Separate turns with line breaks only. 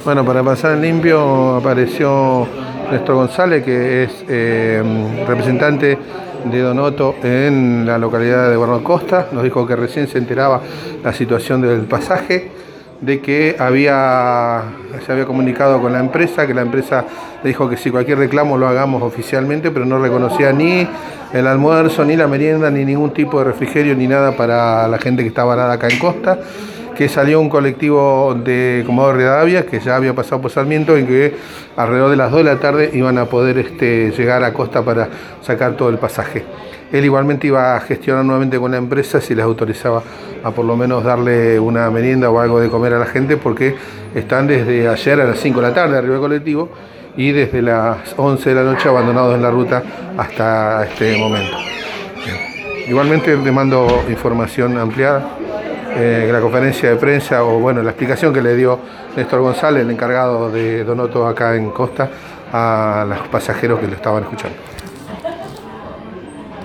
Bueno, para pasar en limpio apareció Néstor González, que es representante de Donoto en la localidad de Guarno Costa. Nos dijo que recién se enteraba la situación del pasaje, de que se había comunicado con la empresa, que la empresa le dijo que si cualquier reclamo lo hagamos oficialmente, pero no reconocía ni el almuerzo, ni la merienda, ni ningún tipo de refrigerio, ni nada para la gente que está varada acá en Costa. Que salió un colectivo de Comodoro Rivadavia, que ya había pasado por Sarmiento, y que alrededor de las 2 de la tarde iban a poder llegar a Costa para sacar todo el pasaje. Él igualmente iba a gestionar nuevamente con la empresa si les autorizaba a por lo menos darle una merienda o algo de comer a la gente, porque están desde ayer a las 5 de la tarde arriba del colectivo y desde las 11 de la noche abandonados en la ruta hasta este momento. Igualmente le mando información ampliada. La conferencia de prensa o bueno, la explicación que le dio Néstor González, el encargado de Donoto acá en Costa, a los pasajeros que lo estaban escuchando.